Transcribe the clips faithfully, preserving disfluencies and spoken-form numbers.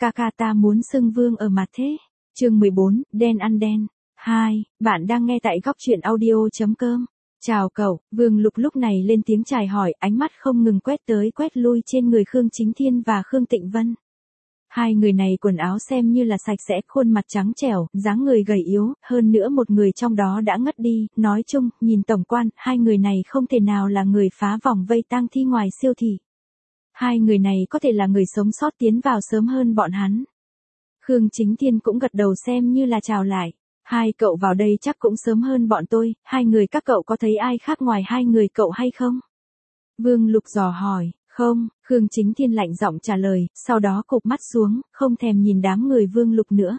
ca ca ta muốn xưng vương ở mặt thế. Chương mười bốn, đen ăn đen. hai, bạn đang nghe tại góc truyện audio.com. Chào cậu, Vương Lục lúc này lên tiếng chào hỏi, ánh mắt không ngừng quét tới quét lui trên người Khương Chính Thiên và Khương Tịnh Vân. Hai người này quần áo xem như là sạch sẽ, khuôn mặt trắng trẻo, dáng người gầy yếu, hơn nữa một người trong đó đã ngất đi, nói chung, nhìn tổng quan, hai người này không thể nào là người phá vòng vây tang thi ngoài siêu thị. Hai người này có thể là người sống sót tiến vào sớm hơn bọn hắn. Khương Chính Thiên cũng gật đầu xem như là chào lại. Hai cậu vào đây chắc cũng sớm hơn bọn tôi, hai người các cậu có thấy ai khác ngoài hai người cậu hay không? Vương Lục dò hỏi. Không, Khương Chính Thiên lạnh giọng trả lời, sau đó cụp mắt xuống, không thèm nhìn đám người Vương Lục nữa.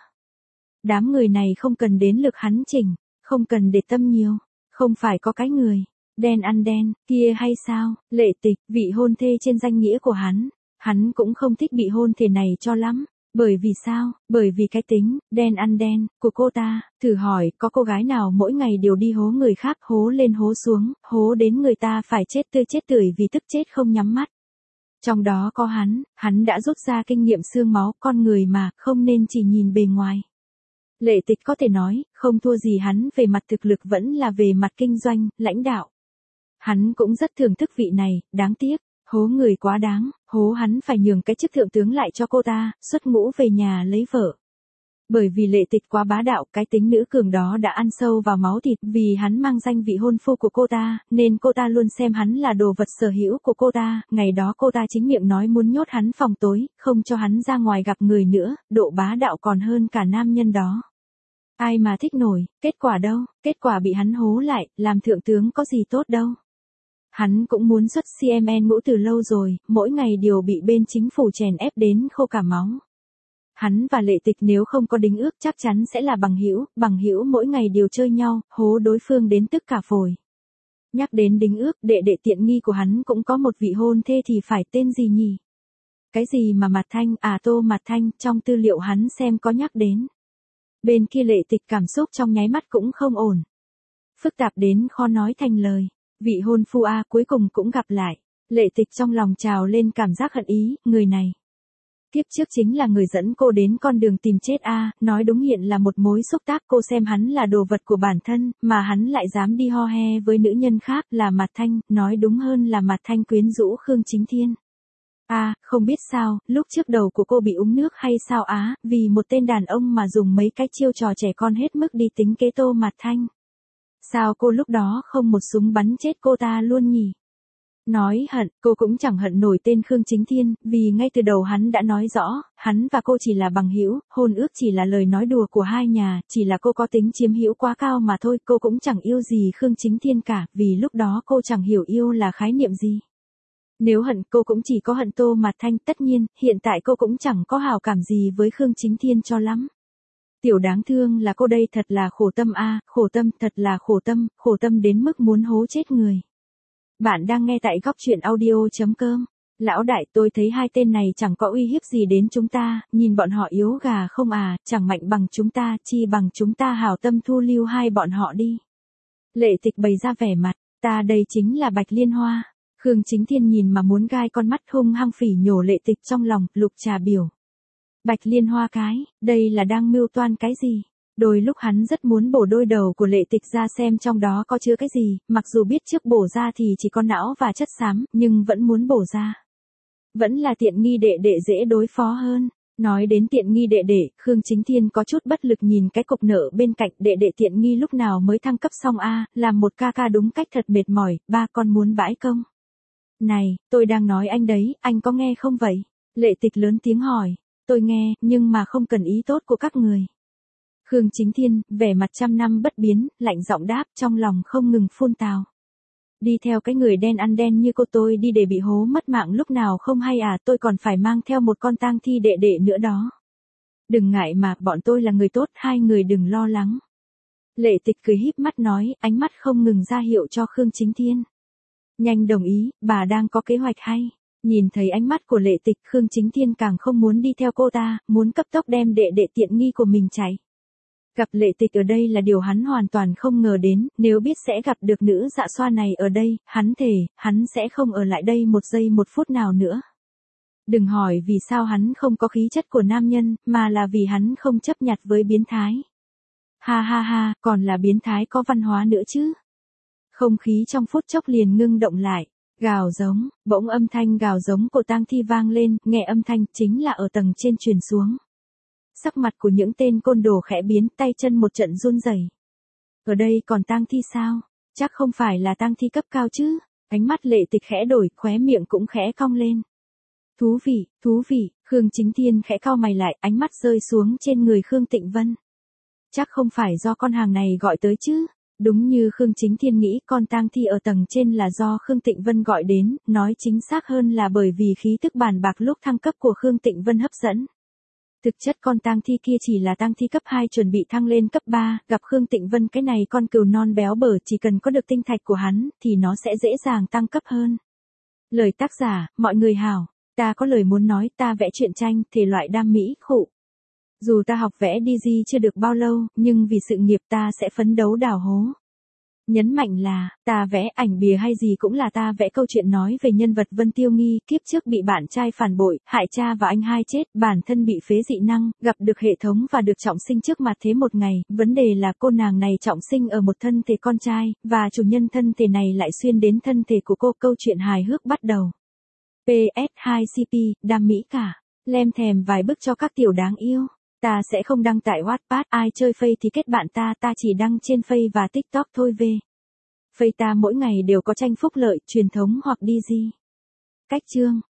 Đám người này không cần đến lượt hắn chỉnh, không cần để tâm nhiều, không phải có cái người đen ăn đen kia hay sao? Lệ Tịch, vị hôn thê trên danh nghĩa của hắn, hắn cũng không thích bị hôn thê này cho lắm. Bởi vì sao? Bởi vì cái tính đen ăn đen của cô ta. Thử hỏi, có cô gái nào mỗi ngày đều đi hố người khác, hố lên hố xuống, hố đến người ta phải chết tươi chết tươi vì tức chết không nhắm mắt. Trong đó có hắn, hắn đã rút ra kinh nghiệm xương máu, con người mà, không nên chỉ nhìn bề ngoài. Lệ Tịch có thể nói, không thua gì hắn về mặt thực lực vẫn là về mặt kinh doanh, lãnh đạo. Hắn cũng rất thưởng thức vị này, đáng tiếc, hố người quá đáng, hố hắn phải nhường cái chức thượng tướng lại cho cô ta, xuất ngũ về nhà lấy vợ. Bởi vì Lệ Tịch quá bá đạo, cái tính nữ cường đó đã ăn sâu vào máu thịt, vì hắn mang danh vị hôn phu của cô ta, nên cô ta luôn xem hắn là đồ vật sở hữu của cô ta, ngày đó cô ta chính miệng nói muốn nhốt hắn phòng tối, không cho hắn ra ngoài gặp người nữa, độ bá đạo còn hơn cả nam nhân đó. Ai mà thích nổi, kết quả đâu, kết quả bị hắn hố lại, làm thượng tướng có gì tốt đâu. Hắn cũng muốn xuất xê em en ngũ từ lâu rồi, mỗi ngày đều bị bên chính phủ chèn ép đến khô cả máu. Hắn và Lệ Tịch nếu không có đính ước chắc chắn sẽ là bằng hữu, bằng hữu mỗi ngày đều chơi nhau, hố đối phương đến tức cả phổi. Nhắc đến đính ước, đệ đệ tiện nghi của hắn cũng có một vị hôn thê thì phải tên gì nhỉ? Cái gì mà Mạt Thanh, à Tô Mạt Thanh, trong tư liệu hắn xem có nhắc đến. Bên kia Lệ Tịch cảm xúc trong nháy mắt cũng không ổn. Phức tạp đến khó nói thành lời. Vị hôn phu a cuối cùng cũng gặp lại. Lệ Tịch trong lòng trào lên cảm giác hận ý, người này. Kiếp trước chính là người dẫn cô đến con đường tìm chết a, nói đúng hiện là một mối xúc tác, cô xem hắn là đồ vật của bản thân, mà hắn lại dám đi ho he với nữ nhân khác, là Mạt Thanh, nói đúng hơn là Mạt Thanh quyến rũ Khương Chính Thiên. A, không biết sao, lúc trước đầu của cô bị uống nước hay sao á, vì một tên đàn ông mà dùng mấy cái chiêu trò trẻ con hết mức đi tính kế Tô Mạt Thanh. Sao cô lúc đó không một súng bắn chết cô ta luôn nhỉ? Nói hận, cô cũng chẳng hận nổi tên Khương Chính Thiên, vì ngay từ đầu hắn đã nói rõ, hắn và cô chỉ là bằng hữu, hôn ước chỉ là lời nói đùa của hai nhà, chỉ là cô có tính chiếm hữu quá cao mà thôi, cô cũng chẳng yêu gì Khương Chính Thiên cả, vì lúc đó cô chẳng hiểu yêu là khái niệm gì. Nếu hận cô cũng chỉ có hận Tô Mạt Thanh, tất nhiên, hiện tại cô cũng chẳng có hảo cảm gì với Khương Chính Thiên cho lắm. Tiểu đáng thương là cô đây thật là khổ tâm a, khổ tâm, thật là khổ tâm, khổ tâm đến mức muốn hố chết người. Bạn đang nghe tại góc truyện audio.com. Lão đại, tôi thấy hai tên này chẳng có uy hiếp gì đến chúng ta, nhìn bọn họ yếu gà không à, chẳng mạnh bằng chúng ta, chi bằng chúng ta hảo tâm thu lưu hai bọn họ đi. Lệ Tịch bày ra vẻ mặt, ta đây chính là Bạch Liên Hoa. Khương Chính Thiên nhìn mà muốn gai con mắt, hung hăng phỉ nhổ Lệ Tịch trong lòng, Lục trà biểu. Bạch Liên Hoa cái, đây là đang mưu toan cái gì? Đôi lúc hắn rất muốn bổ đôi đầu của Lệ Tịch ra xem trong đó có chứa cái gì, mặc dù biết trước bổ ra thì chỉ có não và chất xám, nhưng vẫn muốn bổ ra. Vẫn là tiện nghi đệ đệ dễ đối phó hơn. Nói đến tiện nghi đệ đệ, Khương Chính Thiên có chút bất lực nhìn cái cục nợ bên cạnh, đệ đệ tiện nghi lúc nào mới thăng cấp xong a, làm một ca ca đúng cách thật mệt mỏi, ba con muốn bãi công. Này, tôi đang nói anh đấy, anh có nghe không vậy? Lệ Tịch lớn tiếng hỏi. Tôi nghe, nhưng mà không cần ý tốt của các người. Khương Chính Thiên, vẻ mặt trăm năm bất biến, lạnh giọng đáp, trong lòng không ngừng phun tào. Đi theo cái người đen ăn đen như cô tôi đi để bị hố mất mạng lúc nào không hay à, tôi còn phải mang theo một con tang thi đệ đệ nữa đó. Đừng ngại mà, bọn tôi là người tốt, hai người đừng lo lắng. Lệ Tịch cười híp mắt nói, ánh mắt không ngừng ra hiệu cho Khương Chính Thiên. Nhanh đồng ý, bà đang có kế hoạch hay. Nhìn thấy ánh mắt của Lệ Tịch, Khương Chính Thiên càng không muốn đi theo cô ta, muốn cấp tốc đem đệ đệ tiện nghi của mình chạy. Gặp Lệ Tịch ở đây là điều hắn hoàn toàn không ngờ đến, nếu biết sẽ gặp được nữ dạ xoa này ở đây, hắn thề, hắn sẽ không ở lại đây một giây một phút nào nữa. Đừng hỏi vì sao hắn không có khí chất của nam nhân, mà là vì hắn không chấp nhặt với biến thái. Ha ha ha, còn là biến thái có văn hóa nữa chứ. Không khí trong phút chốc liền ngưng động lại. Gào giống, bỗng âm thanh gào giống của tang thi vang lên, nghe âm thanh chính là ở tầng trên truyền xuống. Sắc mặt của những tên côn đồ khẽ biến, tay chân một trận run rẩy. Ở đây còn tang thi sao? Chắc không phải là tang thi cấp cao chứ? Ánh mắt Lệ Tịch khẽ đổi, khóe miệng cũng khẽ cong lên. Thú vị, thú vị, Khương Chính Thiên khẽ cau mày lại, ánh mắt rơi xuống trên người Khương Tịnh Vân. Chắc không phải do con hàng này gọi tới chứ? Đúng như Khương Chính Thiên nghĩ, con tang thi ở tầng trên là do Khương Tịnh Vân gọi đến, nói chính xác hơn là bởi vì khí tức bàn bạc lúc thăng cấp của Khương Tịnh Vân hấp dẫn. Thực chất con tang thi kia chỉ là tang thi cấp hai chuẩn bị thăng lên cấp ba, gặp Khương Tịnh Vân cái này con cừu non béo bở, chỉ cần có được tinh thạch của hắn, thì nó sẽ dễ dàng tăng cấp hơn. Lời tác giả, mọi người hảo, ta có lời muốn nói, ta vẽ truyện tranh, thể loại đam mỹ, khụ. Dù ta học vẽ đi di chưa được bao lâu, nhưng vì sự nghiệp ta sẽ phấn đấu đào hố. Nhấn mạnh là, ta vẽ ảnh bìa hay gì cũng là ta vẽ câu chuyện nói về nhân vật Vân Tiêu Nghi, kiếp trước bị bạn trai phản bội, hại cha và anh hai chết, bản thân bị phế dị năng, gặp được hệ thống và được trọng sinh trước mặt thế một ngày, vấn đề là cô nàng này trọng sinh ở một thân thể con trai, và chủ nhân thân thể này lại xuyên đến thân thể của cô, câu chuyện hài hước bắt đầu. pê ét hai xê pê, đam mỹ cả, lem thèm vài bức cho các tiểu đáng yêu. Ta sẽ không đăng tại Wattpad, ai chơi Face thì kết bạn ta, ta chỉ đăng trên Face và TikTok thôi về. Face ta mỗi ngày đều có tranh phúc lợi, truyền thống hoặc đi di. Cách chương